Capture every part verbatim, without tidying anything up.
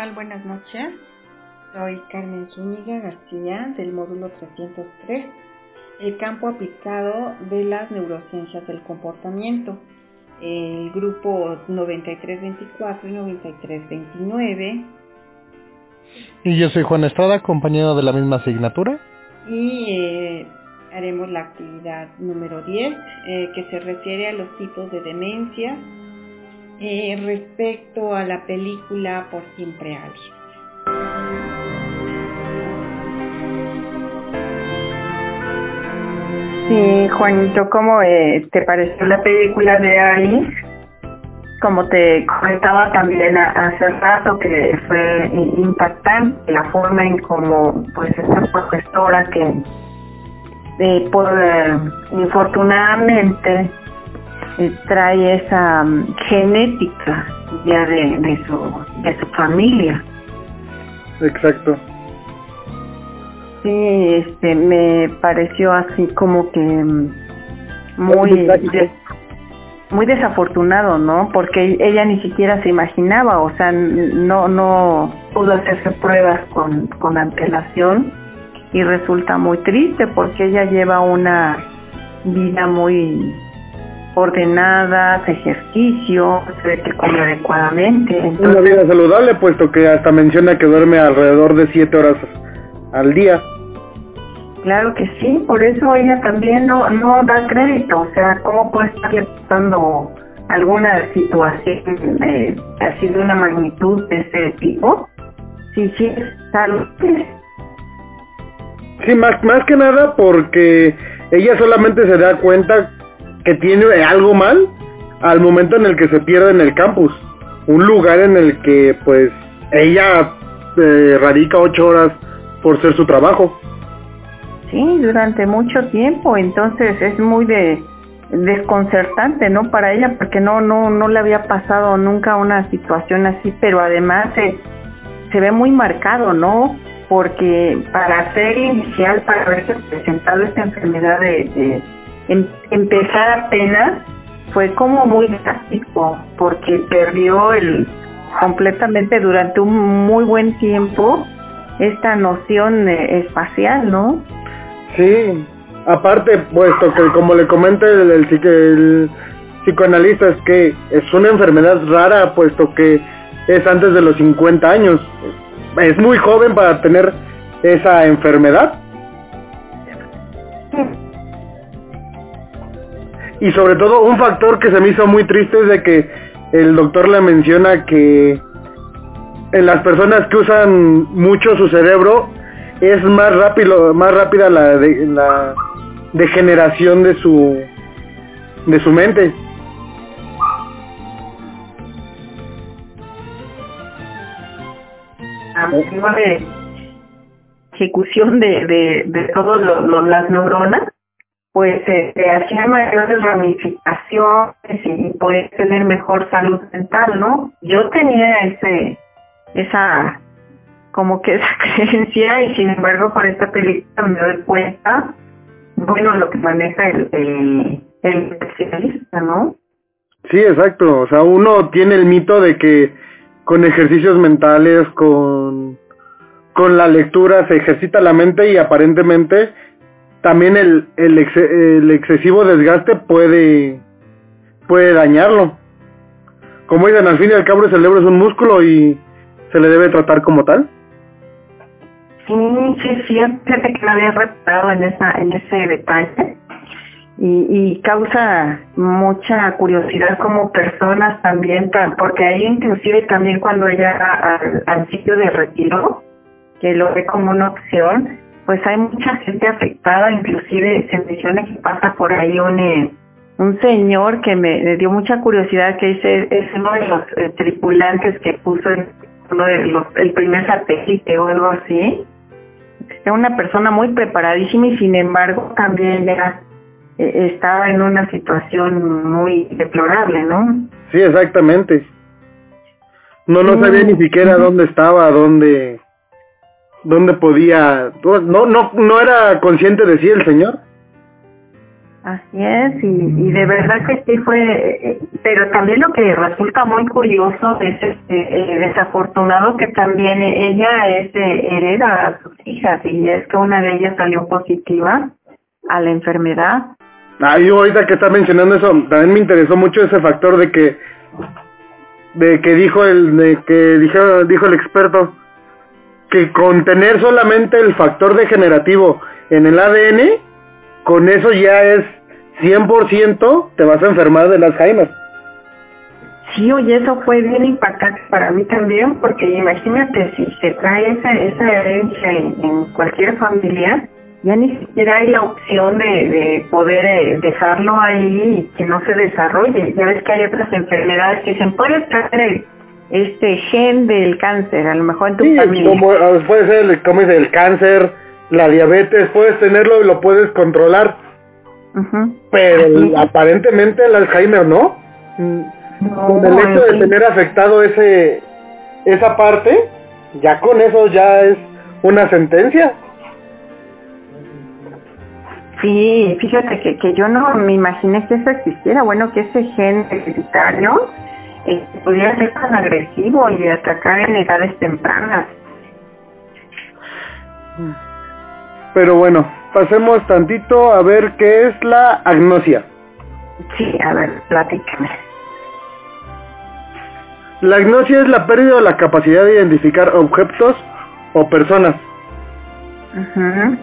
tal? Buenas noches. Soy Carmen Zúñiga García del módulo trescientos tres, el campo aplicado de las neurociencias del comportamiento, el grupo noventa y tres veinticuatro y noventa y tres veintinueve. Y yo soy Juan Estrada, compañero de la misma asignatura. Y eh, haremos la actividad número diez, eh, que se refiere a los tipos de demencia eh, respecto a la película Por Siempre Alice. Sí, Juanito, ¿cómo eh, te pareció la película de Alice? Como te comentaba también hace rato, que fue impactante la forma en cómo pues esta profesora que eh, por eh, infortunadamente eh, trae esa um, genética ya de, de su de su familia. Exacto. Sí, este me pareció así como que um, muy de, muy desafortunado, ¿no? Porque ella ni siquiera se imaginaba, o sea, no no pudo hacerse pruebas con con antelación y resulta muy triste porque ella lleva una vida muy ordenada, hace ejercicio, se ve que come adecuadamente. Entonces, una vida saludable, puesto que hasta menciona que duerme alrededor de siete horas al día. Claro que sí, por eso ella también no no da crédito, o sea, ¿cómo puede estarle pasando alguna situación eh, así de una magnitud de ese tipo? Sí, sí, es saludable. Sí, más, más que nada porque ella solamente se da cuenta que tiene algo mal al momento en el que se pierde en el campus, un lugar en el que pues ella eh, radica ocho horas por ser su trabajo. Sí, durante mucho tiempo, entonces es muy de desconcertante, ¿no? Para ella, porque no no no le había pasado nunca una situación así, pero además se, se ve muy marcado, ¿no? Porque para ser inicial, para haberse presentado esta enfermedad de, de em, empezar apenas, fue como muy drástico, porque perdió el completamente durante un muy buen tiempo esta noción eh, espacial, ¿no? Sí, aparte, puesto que como le comenta el, el, el psicoanalista, es que es una enfermedad rara, puesto que es antes de los cincuenta años. Es muy joven para tener esa enfermedad. Y sobre todo, un factor que se me hizo muy triste es de que el doctor le menciona que en las personas que usan mucho su cerebro es más rápido, más rápida la, de, la degeneración de su de su mente. de ejecución de, de, de todas las neuronas, pues se eh, hacían mayores ramificaciones y poder tener mejor salud mental, ¿no? Yo tenía ese esa como que esa creencia, y sin embargo con esta película me doy cuenta, bueno, lo que maneja el, el, el especialista, ¿no? Sí, exacto, o sea, uno tiene el mito de que con ejercicios mentales, con con la lectura se ejercita la mente, y aparentemente también el el, ex, el excesivo desgaste puede puede dañarlo. Como dicen, al fin y al cabo el cerebro es un músculo y se le debe tratar como tal. Sí, sí, sí, fíjate que me había reparado en esa en ese detalle. Y, y causa mucha curiosidad como personas también, porque ahí inclusive también cuando ella al, al sitio de retiro, que lo ve como una opción, pues hay mucha gente afectada, inclusive se menciona que pasa por ahí un eh, un señor que me, me dio mucha curiosidad, que dice es uno de los eh, tripulantes que puso en uno de los, el primer satélite o algo así. Es una persona muy preparadísima y sin embargo también era estaba en una situación muy deplorable, ¿no? Sí, exactamente. No, no sabía ni siquiera uh-huh. dónde estaba, dónde, dónde podía, no, no, no era consciente de sí el señor. Así es, y, y de verdad que sí fue, eh, pero también lo que resulta muy curioso es este eh, desafortunado que también ella es eh, hereda a sus hijas, y es que una de ellas salió positiva a la enfermedad. Ah, yo ahorita que está mencionando eso, también me interesó mucho ese factor de que, de que dijo el, de que dijo, dijo el experto, que con tener solamente el factor degenerativo en el A D N, con eso ya es cien por ciento te vas a enfermar del Alzheimer. Sí, oye, eso fue bien impactante para mí también, porque imagínate, si se trae esa, esa herencia en, en cualquier familia, ya ni siquiera hay la opción de, de poder eh, dejarlo ahí y que no se desarrolle. Ya ves que hay otras enfermedades que dicen, puedes traer este gen del cáncer, a lo mejor en tu sí, familia. Como, puede ser, como dice, el cáncer, la diabetes, puedes tenerlo y lo puedes controlar. Uh-huh. Pero el, aparentemente el Alzheimer no. No, con el hecho de tener afectado ese esa parte, ya con eso ya es una sentencia. Sí, fíjate que, que yo no me imaginé que eso existiera, bueno, que ese gen hereditario eh, pudiera ser tan agresivo y atacar en edades tempranas. Pero bueno, pasemos tantito a ver qué es la agnosia. Sí, a ver, platícame. La agnosia es la pérdida de la capacidad de identificar objetos o personas. Uh-huh.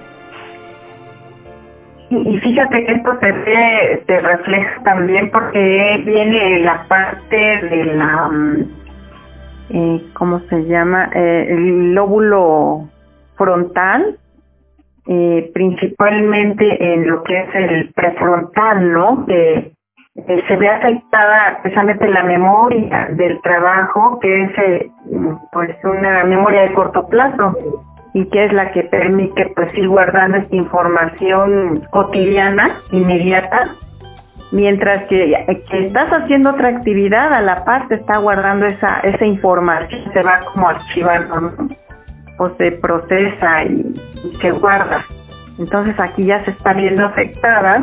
Y, y fíjate que esto se ve, se refleja también porque viene la parte de la, eh, ¿cómo se llama? Eh, el lóbulo frontal, eh, principalmente en lo que es el prefrontal, ¿no? Que eh, se ve afectada precisamente la memoria del trabajo, que es eh, pues una memoria de corto plazo, y que es la que permite pues ir guardando esta información cotidiana, inmediata, mientras que, que estás haciendo otra actividad, a la par te está guardando esa esa información, se va como archivando, ¿no? O se procesa y, y se guarda. Entonces aquí ya se está viendo afectada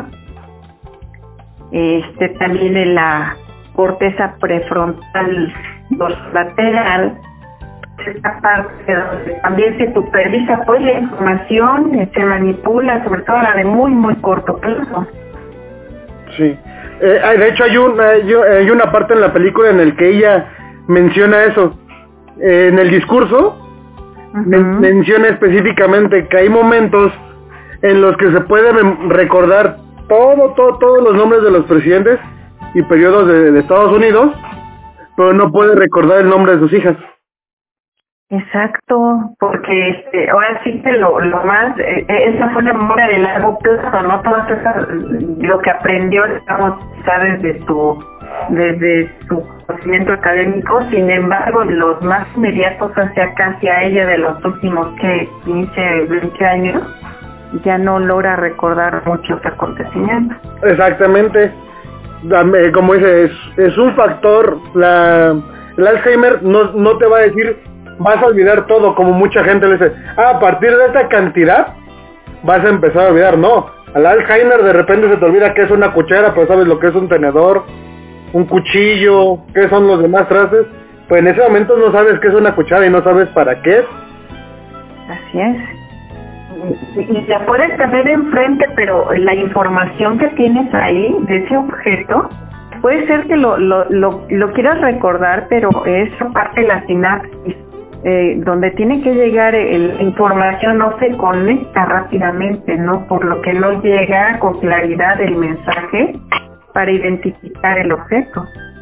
este también en la corteza prefrontal lateral, esta parte donde también se supervisa pues la información, se manipula, sobre todo la de muy muy corto plazo. Sí, eh, de hecho hay una, hay una parte en la película en el que ella menciona eso, eh, en el discurso. Uh-huh. men- menciona específicamente que hay momentos en los que se puede recordar todo, todo, todos los nombres de los presidentes y periodos de, de Estados Unidos, pero no puede recordar el nombre de sus hijas. Exacto, porque este, ahora sí que lo, lo más, eh, esa fue la memoria de largo plazo, ¿no? Todo eso, lo que aprendió, digamos, quizá desde su, desde su conocimiento académico, sin embargo, los más inmediatos hacia casi a ella de los últimos, que quince, veinte años, ya no logra recordar muchos acontecimientos. Exactamente, como dice, es, es un factor, la, el Alzheimer no, no te va a decir, vas a olvidar todo, como mucha gente le dice, ah, a partir de esta cantidad vas a empezar a olvidar. No, al Alzheimer de repente se te olvida que es una cuchara, pero sabes lo que es un tenedor, un cuchillo, qué son los demás trastes, pues en ese momento no sabes qué es una cuchara y no sabes para qué es. Así es. Y, y la puedes tener enfrente, pero la información que tienes ahí de ese objeto, puede ser que lo, lo, lo, lo quieras recordar, pero es parte de la sinapsis. Eh, donde tiene que llegar el, la información no se conecta rápidamente, ¿no? Por lo que no llega con claridad el mensaje para identificar el objeto.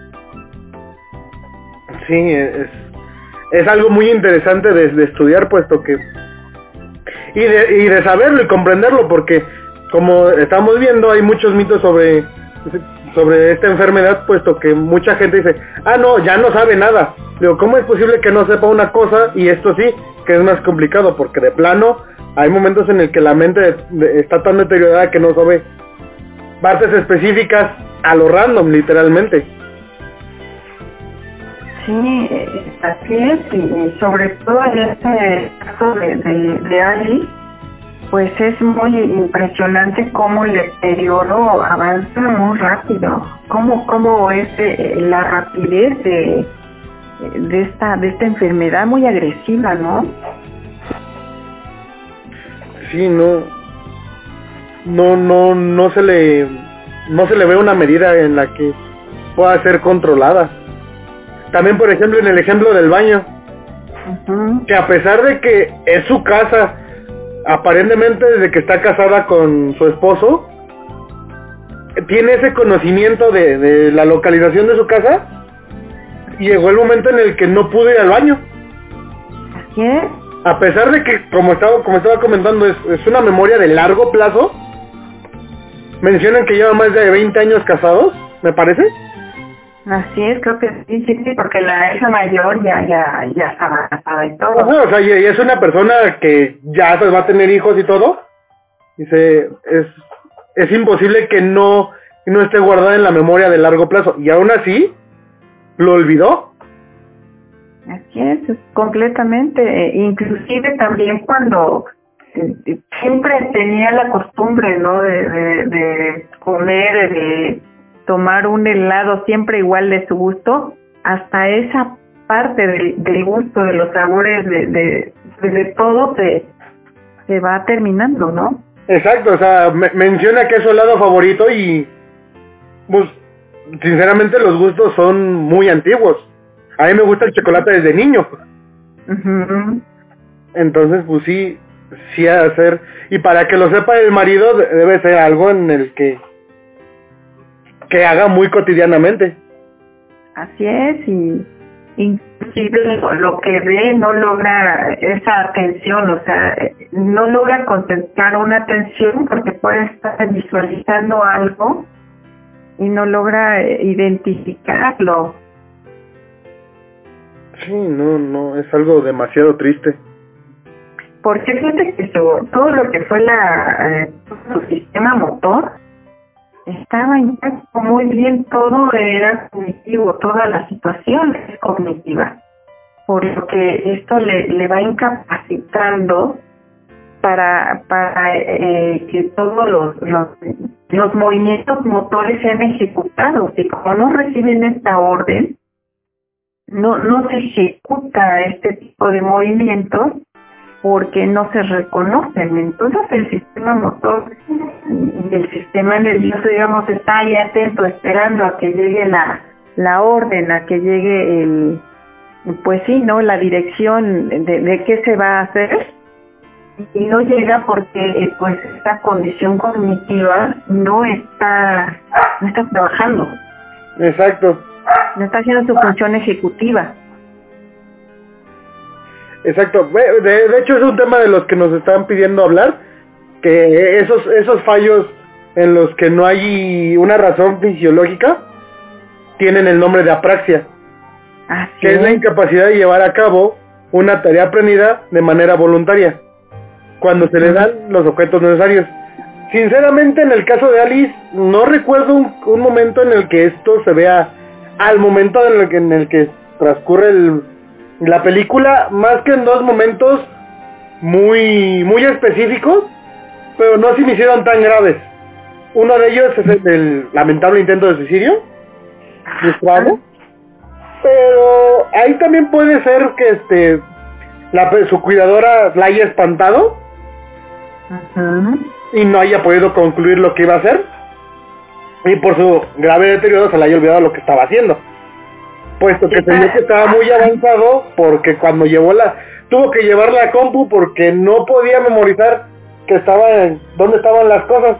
Sí, es, es algo muy interesante de, de estudiar, puesto que y de, y de saberlo y comprenderlo, porque como estamos viendo hay muchos mitos sobre sobre esta enfermedad, puesto que mucha gente dice, ah no, ya no sabe nada. Digo, ¿cómo es posible que no sepa una cosa y esto sí, que es más complicado? Porque de plano hay momentos en el que la mente de, de, está tan deteriorada que no sabe partes específicas a lo random, literalmente. Sí, así es, y sobre todo en este caso de, de, de Alice, pues es muy impresionante cómo el deterioro avanza muy rápido, cómo, cómo es eh, la rapidez de, de esta de esta enfermedad muy agresiva, ¿no? Sí, no, no, no, no se le, no se le ve una medida en la que pueda ser controlada. También, por ejemplo, en el ejemplo del baño, uh-huh. que a pesar de que es su casa, aparentemente desde que está casada con su esposo, tiene ese conocimiento de, de la localización de su casa, y llegó el momento en el que no pudo ir al baño. Así es. A pesar de que, como estaba, como estaba comentando, es, es una memoria de largo plazo. Mencionan que llevan más de veinte años casados, me parece. Así es, creo que sí, sí, sí, porque la hija mayor ya, ya, ya estaba casada y todo. Ajá, o sea, y, y es una persona que ya pues, va a tener hijos y todo. Dice, es, es imposible que no, no esté guardada en la memoria de largo plazo. Y aún así, lo olvidó. Así es, es completamente. Inclusive también cuando eh, siempre tenía la costumbre, ¿no? De, de, de comer, de tomar un helado siempre igual de su gusto, hasta esa parte del, del gusto, de los sabores, de, de, de, de todo se, se va terminando, ¿no? Exacto, o sea, me, menciona que es su helado favorito y, pues, sinceramente los gustos son muy antiguos. A mí me gusta el chocolate desde niño. Uh-huh. Entonces, pues sí, sí ha de ser. Y para que lo sepa el marido, debe ser algo en el que que haga muy cotidianamente. Así es, y inclusive lo, lo que ve no logra esa atención, o sea, no logra concentrar una atención porque puede estar visualizando algo y no logra identificarlo. Sí, no, no, es algo demasiado triste. Porque fíjate que su, todo lo que fue la eh, su sistema motor estaba intacto, muy bien, todo era cognitivo, toda la situación es cognitiva, por lo que esto le, le va incapacitando para para eh, que todos los, los los movimientos motores sean ejecutados, y como no reciben esta orden, no no se ejecuta este tipo de movimientos porque no se reconocen. Entonces el sistema motor y el sistema nervioso, digamos, está ahí atento, esperando a que llegue la la orden, a que llegue el, pues sí, ¿no? La dirección de, de qué se va a hacer, y no llega porque pues esta condición cognitiva no está no está trabajando. Exacto. No está haciendo su función ejecutiva. Exacto. De, de hecho es un tema de los que nos están pidiendo hablar, que esos esos fallos en los que no hay una razón fisiológica tienen el nombre de apraxia. Así que es. es la incapacidad de llevar a cabo una tarea aprendida de manera voluntaria, cuando se le dan los objetos necesarios. Sinceramente, en el caso de Alice, no recuerdo un, un momento en el que esto se vea al momento en el que, en el que transcurre el, la película, más que en dos momentos muy muy específicos, pero no se me hicieron tan graves. Uno de ellos es el, el lamentable intento de suicidio frustrado, pero ahí también puede ser que este la, su cuidadora la haya espantado. Uh-huh. Y no haya podido concluir lo que iba a hacer, y por su grave deterioro se le haya olvidado lo que estaba haciendo, puesto que se vio que estaba muy avanzado, porque cuando llevó la tuvo que llevar la compu porque no podía memorizar que estaba en, dónde estaban las cosas.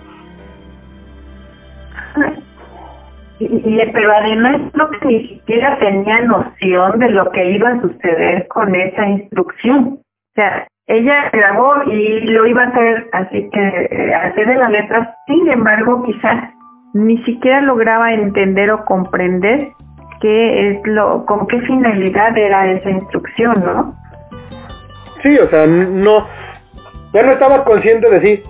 Y, y pero además no que ni siquiera tenía noción de lo que iba a suceder con esa instrucción. O sea, ella grabó y lo iba a hacer, así que eh, hacer de la letra. Sin embargo, quizás ni siquiera lograba entender o comprender qué es lo, con qué finalidad era esa instrucción, ¿no? Sí, o sea, no, ya no estaba consciente de sí.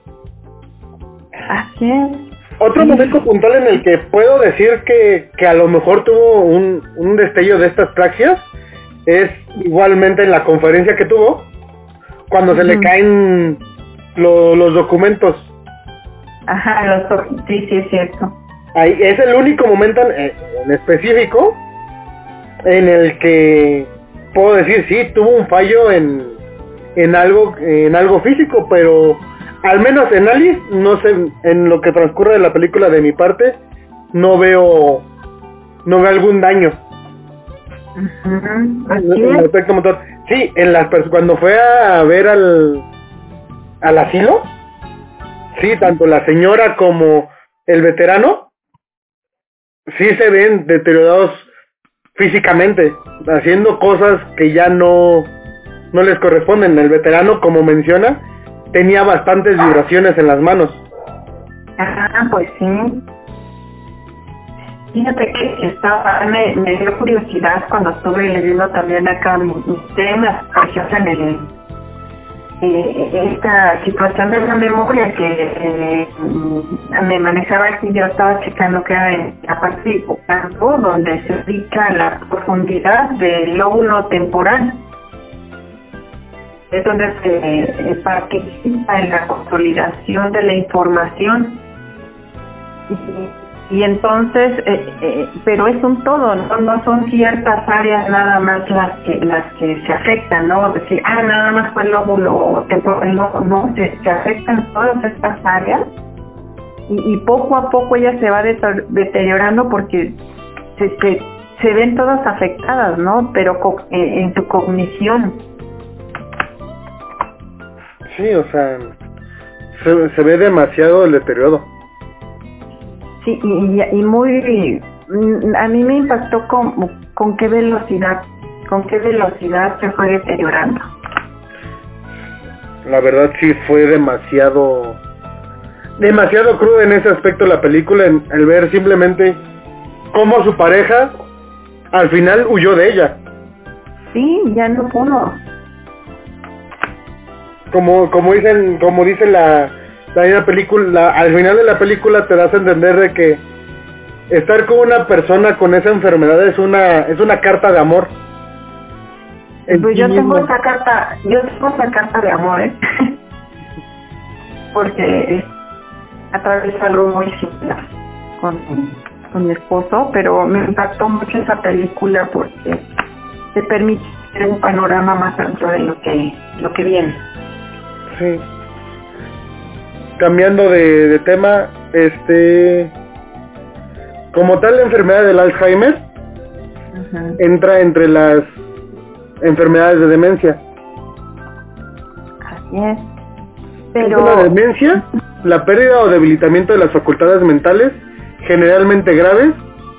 Así es. Otro sí. Momento puntual en el que puedo decir que, que a lo mejor tuvo un, un destello de estas praxias es igualmente en la conferencia que tuvo, cuando uh-huh. se le caen lo, los documentos. Ajá, los, sí, sí, es cierto. Ahí, es el único momento en, en específico en el que puedo decir, sí, tuvo un fallo en, en algo en algo físico, pero al menos en Alice, no sé, en lo que transcurre de la película de mi parte, no veo no veo algún daño. Uh-huh. En, en el aspecto motor. Sí, en las cuando fue a ver al al asilo, sí, tanto la señora como el veterano sí se ven deteriorados físicamente, haciendo cosas que ya no no les corresponden. El veterano, como menciona, tenía bastantes vibraciones en las manos. Ah, pues sí. Fíjate que estaba, me, me dio curiosidad cuando estuve leyendo también acá mis temas, por ejemplo, en el, eh, esta situación de la memoria que eh, me manejaba aquí. Yo estaba checando que era en la parte hipocampo, donde se ubica la profundidad del lóbulo temporal. Es donde se eh, participa en la consolidación de la información. Y, y entonces, eh, eh, pero es un todo, ¿no? No son ciertas áreas nada más las que las que se afectan, ¿no? Decir, ah, nada más fue el lóbulo temporal, no, no, se, se afectan todas estas áreas y, y poco a poco ella se va deteriorando porque se, se, se ven todas afectadas, ¿no? Pero co en, en su cognición. Sí, o sea, se, se ve demasiado el deterioro. Sí, y, y muy, a mí me impactó con, con qué velocidad, con qué velocidad se fue deteriorando. La verdad sí fue demasiado, demasiado crudo en ese aspecto la película, en el ver simplemente cómo su pareja al final huyó de ella. Sí, ya no pudo. Como, como dicen, como dice la, la película, la, al final de la película te das a entender de que estar con una persona con esa enfermedad es una, es una carta de amor. Pues yo tengo esa carta, yo tengo esa carta de amor, ¿eh? Porque atravesé algo muy similar con, con mi esposo, pero me impactó mucho esa película porque te permite tener un panorama más amplio de lo que, lo que viene. Sí. Cambiando de, de tema, este, como tal la enfermedad del Alzheimer uh-huh. entra entre las enfermedades de demencia. Así es. Pero en la demencia, la pérdida o debilitamiento de las facultades mentales, generalmente graves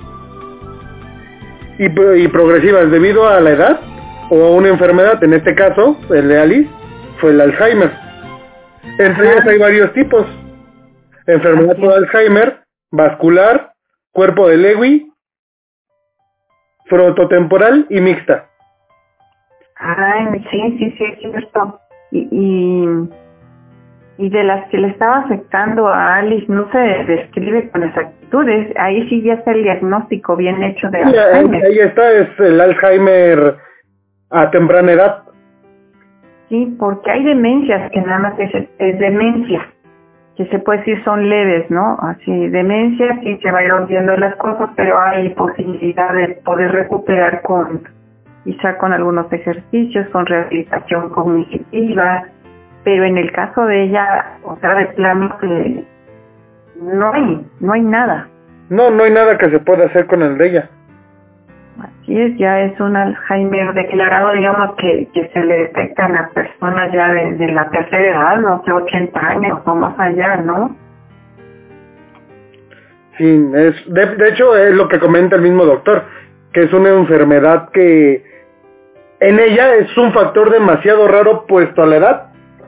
y, y progresivas debido a la edad o a una enfermedad. En este caso, el de Alice fue el Alzheimer. Entre ellas hay varios tipos: enfermedad por Alzheimer, vascular, cuerpo de Lewy, frontotemporal y mixta. Ay, sí, sí, sí, es cierto. Y, y, y de las que le estaba afectando a Alice no se describe con exactitudes. Ahí sí ya está el diagnóstico bien hecho de sí, Alzheimer. Ahí, ahí está, es el Alzheimer a temprana edad. Sí, porque hay demencias que nada más es, es demencia, que se puede decir son leves, ¿no? Así, demencia, sí se va a ir olvidando las cosas, pero hay posibilidad de poder recuperar con, quizá con algunos ejercicios, con rehabilitación cognitiva, pero en el caso de ella, o sea, de plano que no hay, no hay nada. No, no hay nada que se pueda hacer con el de ella. Así es, ya es un Alzheimer declarado, digamos, que, que se le detectan a personas ya de, de la tercera edad, no sé, ochenta años o más allá, ¿no? Sí, es, de, de hecho es lo que comenta el mismo doctor, que es una enfermedad que en ella es un factor demasiado raro puesto a la edad.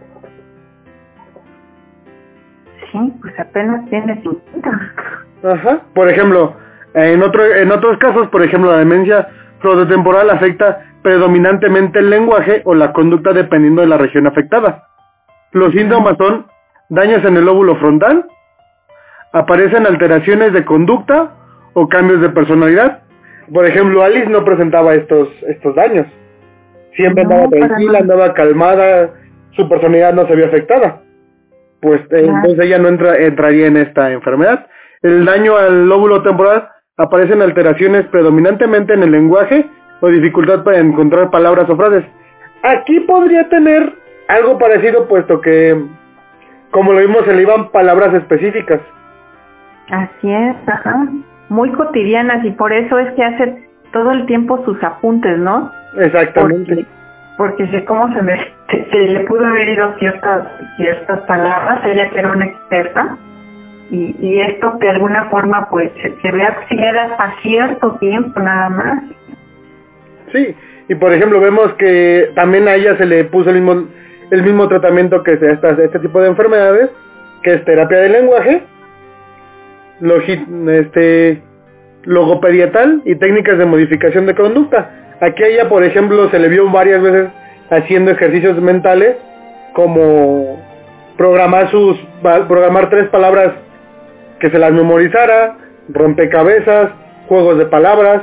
Sí, pues apenas tiene cincuenta. Ajá, por ejemplo, en otro, en otros casos, por ejemplo, la demencia frontotemporal afecta predominantemente el lenguaje o la conducta dependiendo de la región afectada. Los síntomas son daños en el lóbulo frontal, aparecen alteraciones de conducta o cambios de personalidad. Por ejemplo, Alice no presentaba estos, estos daños. Siempre no, andaba tranquila, andaba calmada, su personalidad no se vio afectada. pues eh, Ah. entonces ella no entra, entraría en esta enfermedad. El daño al lóbulo temporal aparecen alteraciones predominantemente en el lenguaje o dificultad para encontrar palabras o frases. Aquí podría tener algo parecido, puesto que, como lo vimos, se le iban palabras específicas. Así es, ajá. Muy cotidianas, y por eso es que hace todo el tiempo sus apuntes, ¿no? Exactamente. Porque, porque sé cómo se, me, se, se le pudo haber ido ciertas, ciertas palabras, ella que era una experta, y, y esto de alguna forma pues se, se ve auxiliada hasta cierto tiempo nada más. Sí, y por ejemplo vemos que también a ella se le puso el mismo el mismo tratamiento que se esta, este tipo de enfermedades, que es terapia del lenguaje, logi, este logopedietal y técnicas de modificación de conducta. Aquí a ella, por ejemplo, se le vio varias veces haciendo ejercicios mentales, como programar sus programar tres palabras que se las memorizara, rompecabezas, juegos de palabras.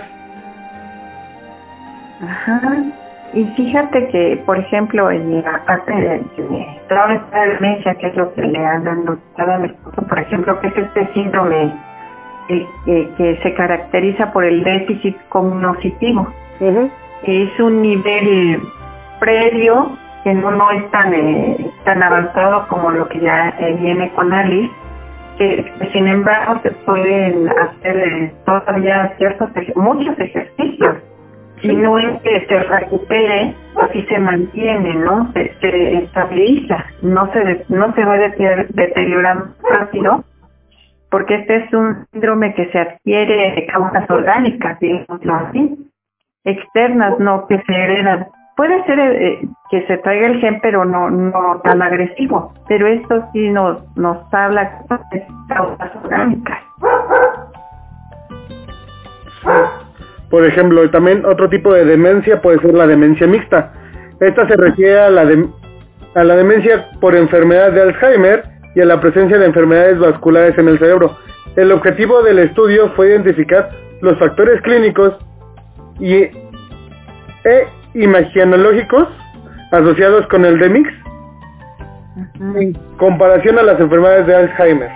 Ajá. Y fíjate que, por ejemplo, en la parte de, de toda esta demencia, que es lo que le han diagnosticado a mi esposo, por ejemplo, que es este síndrome eh, eh, que se caracteriza por el déficit cognitivo. Uh-huh. Es un nivel previo que no, no es tan, eh, tan avanzado como lo que ya eh, viene con Alice, que, que sin embargo se pueden hacer eh, todavía ciertos, muchos ejercicios. Y no es que se recupere, así se mantiene, ¿no? Se, se estabiliza, no se no se va deteriorando rápido, porque este es un síndrome que se adquiere de causas orgánicas, digámoslo así, externas, no que se heredan. Puede ser eh, que se traiga el gen, pero no no tan agresivo, pero esto sí nos nos habla de causas orgánicas. Por ejemplo, también otro tipo de demencia puede ser la demencia mixta. Esta se refiere a la, de, a la demencia por enfermedad de Alzheimer y a la presencia de enfermedades vasculares en el cerebro. El objetivo del estudio fue identificar los factores clínicos y, e imagenológicos asociados con el D M I X uh-huh. en comparación a las enfermedades de Alzheimer.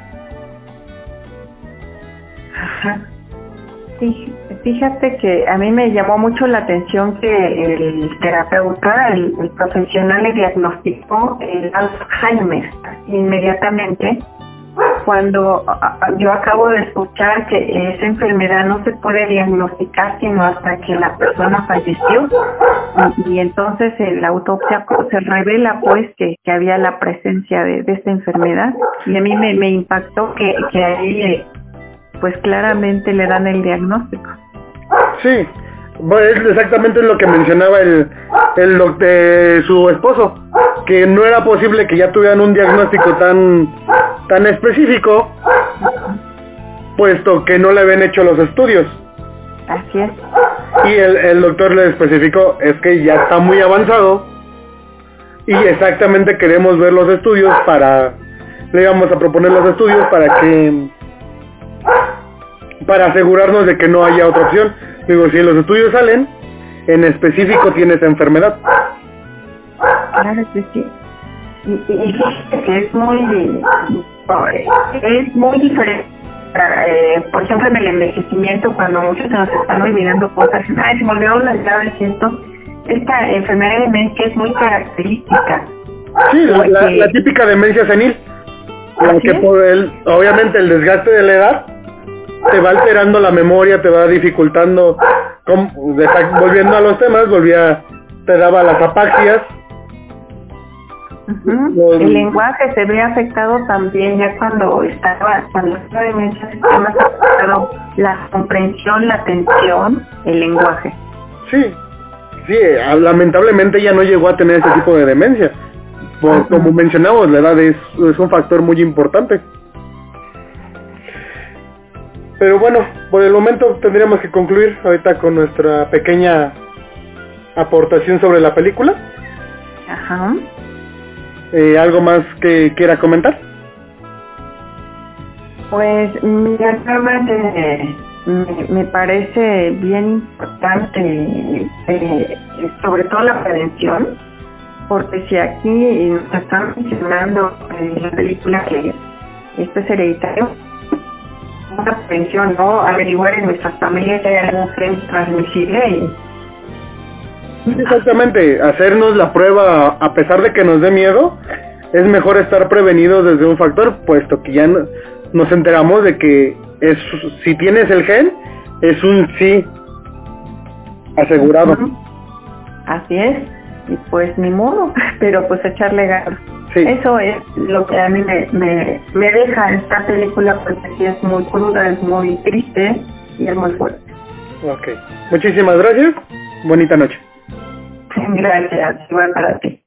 Ajá. Sí, fíjate que a mí me llamó mucho la atención que el terapeuta, el, el profesional, le diagnosticó el Alzheimer inmediatamente, cuando yo acabo de escuchar que esa enfermedad no se puede diagnosticar sino hasta que la persona falleció, y, y entonces en la autopsia se revela pues que, que había la presencia de, de esta enfermedad, y a mí me, me impactó que, que ahí pues claramente le dan el diagnóstico. Sí, es exactamente lo que mencionaba el, el de su esposo, que no era posible que ya tuvieran un diagnóstico tan tan específico, puesto que no le habían hecho los estudios. Así es. Y el, el doctor le especificó, es que ya está muy avanzado y exactamente queremos ver los estudios para, le íbamos a proponer los estudios para que para asegurarnos de que no haya otra opción. Digo, si los estudios salen, en específico tiene esa enfermedad. Claro que sí. Y, y, y que es muy, es muy diferente. Eh, por ejemplo, en el envejecimiento, cuando muchos se nos están olvidando cosas, ay, se me olvidó las llaves y esto, esta enfermedad de demencia es muy característica. Sí, la, la, la típica demencia senil, la que por el, obviamente el desgaste de la edad te va alterando la memoria, te va dificultando, como, volviendo a los temas, volvía, te daba las apaxias. Uh-huh. Los, el lenguaje se ve afectado también ya cuando estaba, cuando estaba demencia, se ve afectado la comprensión, la atención, el lenguaje. Sí, sí, lamentablemente ya no llegó a tener ese tipo de demencia. Por, uh-huh. Como mencionamos, la edad es, es un factor muy importante. Pero bueno, por el momento tendríamos que concluir ahorita con nuestra pequeña aportación sobre la película. Ajá. Eh, ¿Algo más que quiera comentar? Pues mira, realmente me, me parece bien importante, eh, sobre todo la prevención, porque si aquí nos están mencionando en la película que esto es hereditario, una prevención, ¿no? Averiguar en nuestras familias si hay algún gen transmisible y... Exactamente, hacernos la prueba a pesar de que nos dé miedo, es mejor estar prevenidos desde un factor, puesto que ya no, nos enteramos de que es si tienes el gen, es un sí asegurado. Uh-huh. Así es, y pues ni modo, pero pues echarle ganas. Sí. Eso es lo que a mí me, me, me deja esta película, porque sí es muy cruda, es muy triste y es muy fuerte. Ok, muchísimas gracias, bonita noche. Gracias, igual para ti.